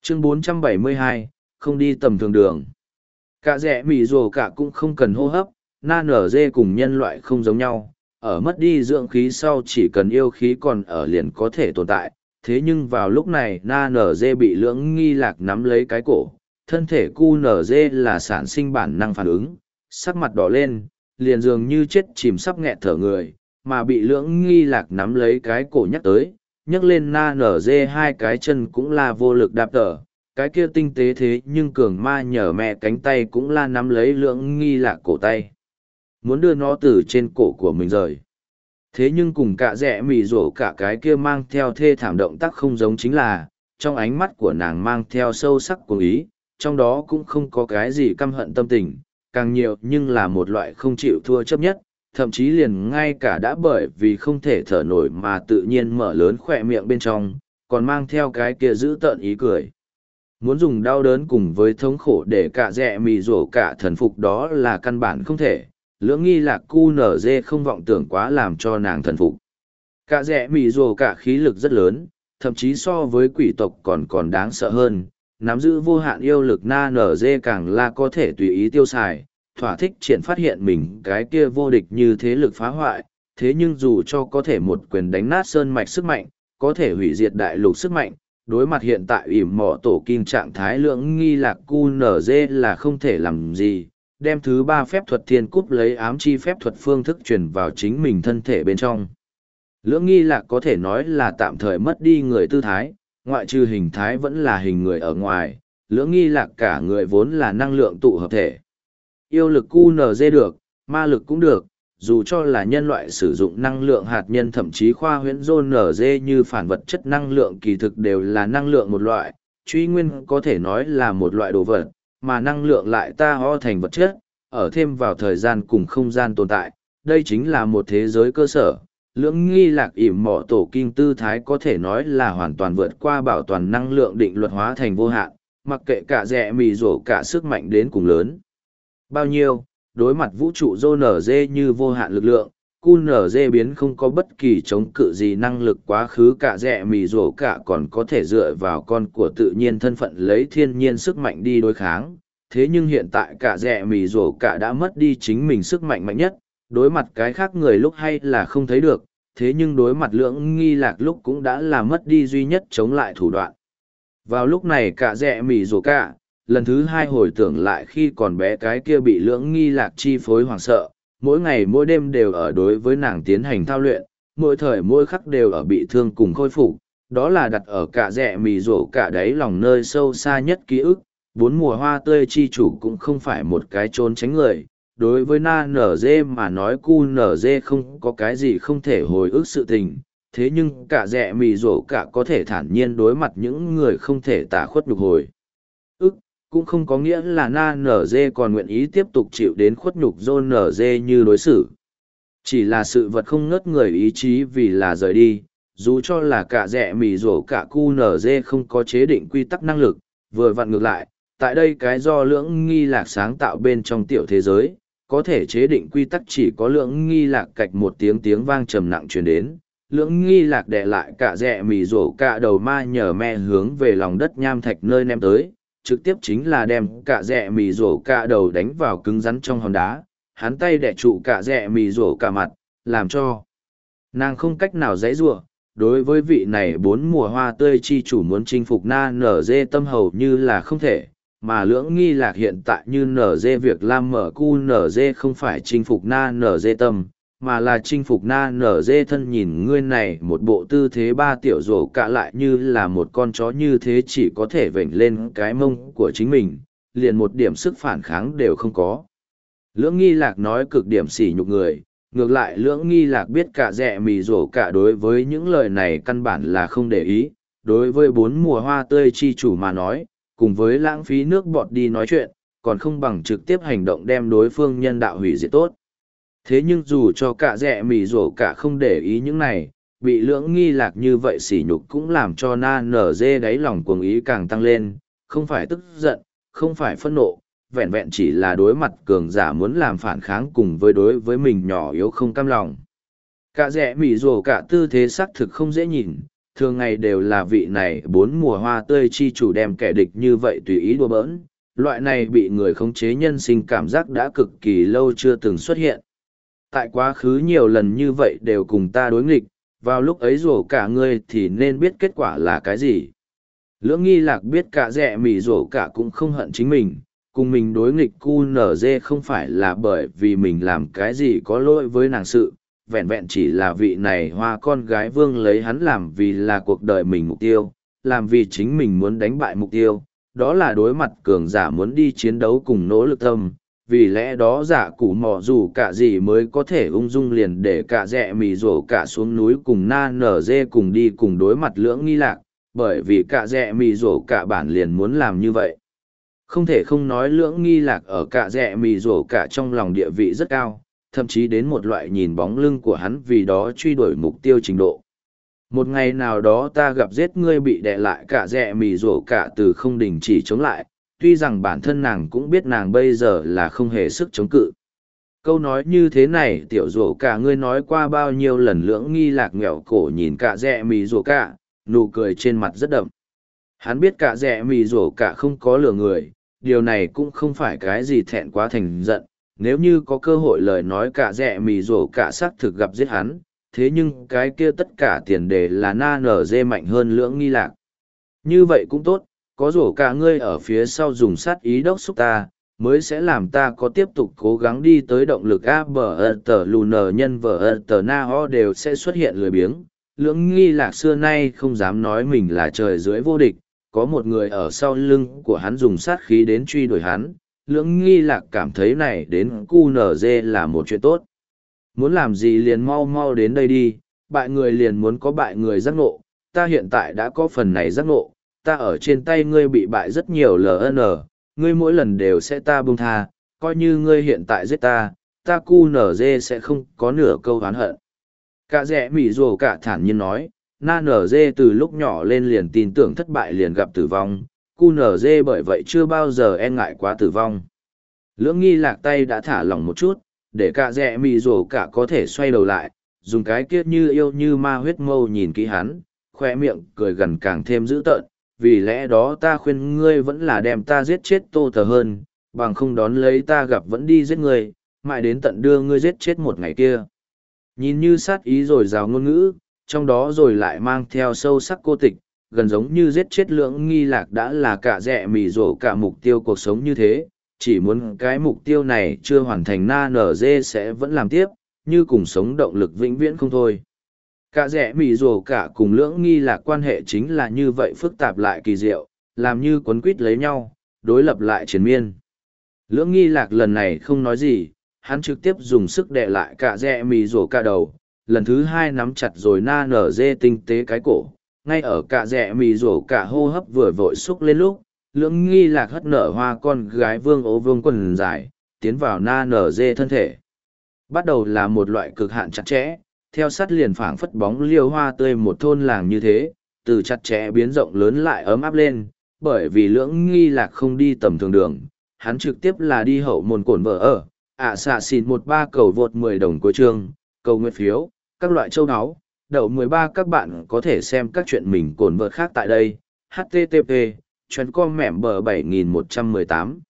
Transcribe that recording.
Chương 472, không đi tầm thường đường. Cả rẻ mì rồ cả cũng không cần hô hấp, na nở dê cùng nhân loại không giống nhau, ở mất đi dưỡng khí sau chỉ cần yêu khí còn ở liền có thể tồn tại. Thế nhưng vào lúc này na nở dê bị lưỡng nghi lạc nắm lấy cái cổ, thân thể cu nở dê là sản sinh bản năng phản ứng, sắc mặt đỏ lên, liền dường như chết chìm sắp nghẹt thở người, mà bị lưỡng nghi lạc nắm lấy cái cổ nhắc tới, nhấc lên na nở dê hai cái chân cũng là vô lực đạp tở, cái kia tinh tế thế nhưng cường ma nhờ mẹ cánh tay cũng là nắm lấy lưỡng nghi lạc cổ tay, muốn đưa nó từ trên cổ của mình rời. Thế nhưng cùng cả rẽ mì rổ cả cái kia mang theo thê thảm động tác không giống chính là, trong ánh mắt của nàng mang theo sâu sắc cuồng ý, trong đó cũng không có cái gì căm hận tâm tình, càng nhiều nhưng là một loại không chịu thua chấp nhất, thậm chí liền ngay cả đã bởi vì không thể thở nổi mà tự nhiên mở lớn khỏe miệng bên trong, còn mang theo cái kia giữ tợn ý cười. Muốn dùng đau đớn cùng với thống khổ để cả rẽ mì rổ cả thần phục đó là căn bản không thể, lưỡng nghi lạc cu nở dê không vọng tưởng quá làm cho nàng thần phục. Cả rẽ mì rổ cả khí lực rất lớn, thậm chí so với quỷ tộc còn đáng sợ hơn, nắm giữ vô hạn yêu lực na nở dê càng là có thể tùy ý tiêu xài, thỏa thích triển phát hiện mình cái kia vô địch như thế lực phá hoại, thế nhưng dù cho có thể một quyền đánh nát sơn mạch sức mạnh, có thể hủy diệt đại lục sức mạnh, đối mặt hiện tại ỉm mỏ tổ kim trạng thái lưỡng nghi lạc cu nở dê là không thể làm gì, đem thứ ba phép thuật thiên cúp lấy ám chi phép thuật phương thức truyền vào chính mình thân thể bên trong. Lưỡng nghi lạc có thể nói là tạm thời mất đi người tư thái, ngoại trừ hình thái vẫn là hình người ở ngoài, lưỡng nghi lạc cả người vốn là năng lượng tụ hợp thể. Yêu lực QNZ được, ma lực cũng được, dù cho là nhân loại sử dụng năng lượng hạt nhân thậm chí khoa huyễn dôn NG như phản vật chất năng lượng kỳ thực đều là năng lượng một loại, truy nguyên có thể nói là một loại đồ vật, mà năng lượng lại ta ho thành vật chất, ở thêm vào thời gian cùng không gian tồn tại, đây chính là một thế giới cơ sở. Lưỡng nghi lạc ỉm mỏ tổ kim tư thái có thể nói là hoàn toàn vượt qua bảo toàn năng lượng định luật hóa thành vô hạn, mặc kệ cả rẽ mì rổ cả sức mạnh đến cùng lớn. Bao nhiêu, đối mặt vũ trụ dô nở dê như vô hạn lực lượng, cu nở dê biến không có bất kỳ chống cự gì năng lực quá khứ cả rẽ mì rổ cả còn có thể dựa vào con của tự nhiên thân phận lấy thiên nhiên sức mạnh đi đối kháng. Thế nhưng hiện tại cả rẽ mì rổ cả đã mất đi chính mình sức mạnh mạnh nhất, đối mặt cái khác người lúc hay là không thấy được, thế nhưng đối mặt lưỡng nghi lạc lúc cũng đã là mất đi duy nhất chống lại thủ đoạn. Vào lúc này cả rẽ mì rổ cả, lần thứ hai hồi tưởng lại khi còn bé cái kia bị lưỡng nghi lạc chi phối hoảng sợ, mỗi ngày mỗi đêm đều ở đối với nàng tiến hành thao luyện, mỗi thời mỗi khắc đều ở bị thương cùng khôi phục, đó là đặt ở cả rẽ mì rổ cả đáy lòng nơi sâu xa nhất ký ức. Bốn mùa hoa tươi chi chủ cũng không phải một cái trốn tránh người, đối với na nở dê mà nói cu nở dê không có cái gì không thể hồi ức sự tình, thế nhưng cả rẽ mì rổ cả có thể thản nhiên đối mặt những người không thể tả khuất nhục hồi ức, cũng không có nghĩa là na nở dê còn nguyện ý tiếp tục chịu đến khuất nhục dô nở dê như đối xử. Chỉ là sự vật không ngớt người ý chí vì là rời đi, dù cho là cả rẽ mì rổ cả cu nở dê không có chế định quy tắc năng lực, vừa vặn ngược lại, tại đây cái do lưỡng nghi lạc sáng tạo bên trong tiểu thế giới, có thể chế định quy tắc chỉ có lưỡng nghi lạc cạch một tiếng vang trầm nặng truyền đến. Lưỡng nghi lạc đè lại cả rẽ mì rổ cả đầu ma nhờ me hướng về lòng đất nham thạch nơi ném tới, trực tiếp chính là đem cả rẽ mì rổ cả đầu đánh vào cứng rắn trong hòn đá, hắn tay đè trụ cả rẽ mì rổ cả mặt, làm cho nàng không cách nào giãy giụa. Đối với vị này bốn mùa hoa tươi chi chủ muốn chinh phục na nở dê tâm hầu như là không thể, mà lưỡng nghi lạc hiện tại như nở dê việc làm mở cu nở dê không phải chinh phục na nở dê tâm, mà là chinh phục na nở dê thân. Nhìn ngươi này một bộ tư thế ba tiểu rổ cả lại như là một con chó như thế chỉ có thể vểnh lên cái mông của chính mình, liền một điểm sức phản kháng đều không có. Lưỡng nghi lạc nói cực điểm sỉ nhục người, ngược lại lưỡng nghi lạc biết cả rẽ mì rổ cả đối với những lời này căn bản là không để ý, đối với bốn mùa hoa tươi chi chủ mà nói, cùng với lãng phí nước bọt đi nói chuyện, còn không bằng trực tiếp hành động đem đối phương nhân đạo hủy diệt tốt. Thế nhưng dù cho cả rẽ mì rổ cả không để ý những này, bị lưỡng nghi lạc như vậy sỉ nhục cũng làm cho na nở dê đáy lòng cuồng ý càng tăng lên, không phải tức giận, không phải phẫn nộ, vẹn vẹn chỉ là đối mặt cường giả muốn làm phản kháng cùng với đối với mình nhỏ yếu không cam lòng. Cả rẽ mì rổ cả tư thế xác thực không dễ nhìn, thường ngày đều là vị này bốn mùa hoa tươi chi chủ đem kẻ địch như vậy tùy ý đùa bỡn, loại này bị người khống chế nhân sinh cảm giác đã cực kỳ lâu chưa từng xuất hiện. Tại quá khứ nhiều lần như vậy đều cùng ta đối nghịch, vào lúc ấy rổ cả ngươi thì nên biết kết quả là cái gì. Lưỡng nghi lạc biết cả rẻ mỉ rổ cả cũng không hận chính mình, cùng mình đối nghịch QNZ không phải là bởi vì mình làm cái gì có lỗi với nàng sự, vẹn vẹn chỉ là vị này hoa con gái vương lấy hắn làm vì là cuộc đời mình mục tiêu, làm vì chính mình muốn đánh bại mục tiêu, đó là đối mặt cường giả muốn đi chiến đấu cùng nỗ lực tâm. Vì lẽ đó giả củ mò dù cả gì mới có thể ung dung liền để cả rẻ mì rổ cả xuống núi cùng na nở dê cùng đi cùng đối mặt lưỡng nghi lạc, bởi vì cả rẻ mì rổ cả bản liền muốn làm như vậy. Không thể không nói lưỡng nghi lạc ở cả rẻ mì rổ cả trong lòng địa vị rất cao, thậm chí đến một loại nhìn bóng lưng của hắn vì đó truy đuổi mục tiêu trình độ. Một ngày nào đó ta gặp giết ngươi bị đè lại cả rẻ mì rổ cả từ không đình chỉ chống lại, tuy rằng bản thân nàng cũng biết nàng bây giờ là không hề sức chống cự. Câu nói như thế này tiểu rổ cả ngươi nói qua bao nhiêu lần lưỡng nghi lạc nghẹo cổ nhìn cả rẻ mì rổ cả, nụ cười trên mặt rất đậm. Hắn biết cả rẻ mì rổ cả không có lừa người, điều này cũng không phải cái gì thẹn quá thành giận. Nếu như có cơ hội lời nói cả rẻ mì rổ cả xác thực gặp giết hắn, thế nhưng cái kia tất cả tiền đề là na nở dê mạnh hơn lưỡng nghi lạc. Như vậy cũng tốt, có rổ cả ngươi ở phía sau dùng sát ý đốc xúc ta, mới sẽ làm ta có tiếp tục cố gắng đi tới động lực A bờ tờ lùnờ nhân vờ tờ na ho đều sẽ xuất hiện lười biếng. Lưỡng nghi lạc xưa nay không dám nói mình là trời dưới vô địch, có một người ở sau lưng của hắn dùng sát khí đến truy đuổi hắn. Lưỡng nghi lạc cảm thấy này đến QNZ là một chuyện tốt. Muốn làm gì liền mau mau đến đây đi, bại người liền muốn có bại người giác ngộ, ta hiện tại đã có phần này giác ngộ, ta ở trên tay ngươi bị bại rất nhiều LN, ngươi mỗi lần đều sẽ ta buông tha, coi như ngươi hiện tại giết ta, ta QNZ sẽ không có nửa câu oán hận. Cả rẻ mỉ rồ cả thản nhiên nói, na NG từ lúc nhỏ lên liền tin tưởng thất bại liền gặp tử vong, QNZ bởi vậy chưa bao giờ e ngại quá tử vong. Lưỡng nghi lạc tay đã thả lỏng một chút, để cả rẻ mỉ rồ cả có thể xoay đầu lại, dùng cái kiết như yêu như ma huyết mâu nhìn kỹ hắn, khoe miệng cười gần càng thêm dữ tợn, vì lẽ đó ta khuyên ngươi vẫn là đem ta giết chết tô thờ hơn, bằng không đón lấy ta gặp vẫn đi giết ngươi, mãi đến tận đưa ngươi giết chết một ngày kia. Nhìn như sát ý rồi rào ngôn ngữ, trong đó rồi lại mang theo sâu sắc cô tịch, gần giống như giết chết lưỡng nghi lạc đã là cả rẻ mỉ rổ cả mục tiêu cuộc sống như thế, chỉ muốn cái mục tiêu này chưa hoàn thành na nở dê sẽ vẫn làm tiếp, như cùng sống động lực vĩnh viễn không thôi. Cả rẻ mỉ rổ cả cùng lưỡng nghi lạc quan hệ chính là như vậy phức tạp lại kỳ diệu, làm như quấn quýt lấy nhau, đối lập lại triền miên. Lưỡng nghi lạc lần này không nói gì, hắn trực tiếp dùng sức đè lại cả rẻ mỉ rổ cả đầu, lần thứ hai nắm chặt rồi na nở dê tinh tế cái cổ, ngay ở cả rẻ mỉ rổ cả hô hấp vừa vội xúc lên lúc, lưỡng nghi lạc hất nở hoa con gái vương ố vương quần dài, tiến vào na nở dê thân thể. Bắt đầu là một loại cực hạn chặt chẽ, theo sát liền phảng phất bóng liêu hoa tươi một thôn làng như thế, từ chặt chẽ biến rộng lớn lại ấm áp lên, bởi vì lưỡng nghi lạc không đi tầm thường đường, hắn trực tiếp là đi hậu môn cổn vợ ở, xạ xịn 13 cầu vượt 10 đồng cuối chương, cầu nguyện phiếu, các loại châu áo, đậu 13 các bạn có thể xem các chuyện mình cổn vợ khác tại đây, http, chuyến com mẻm bờ 7118.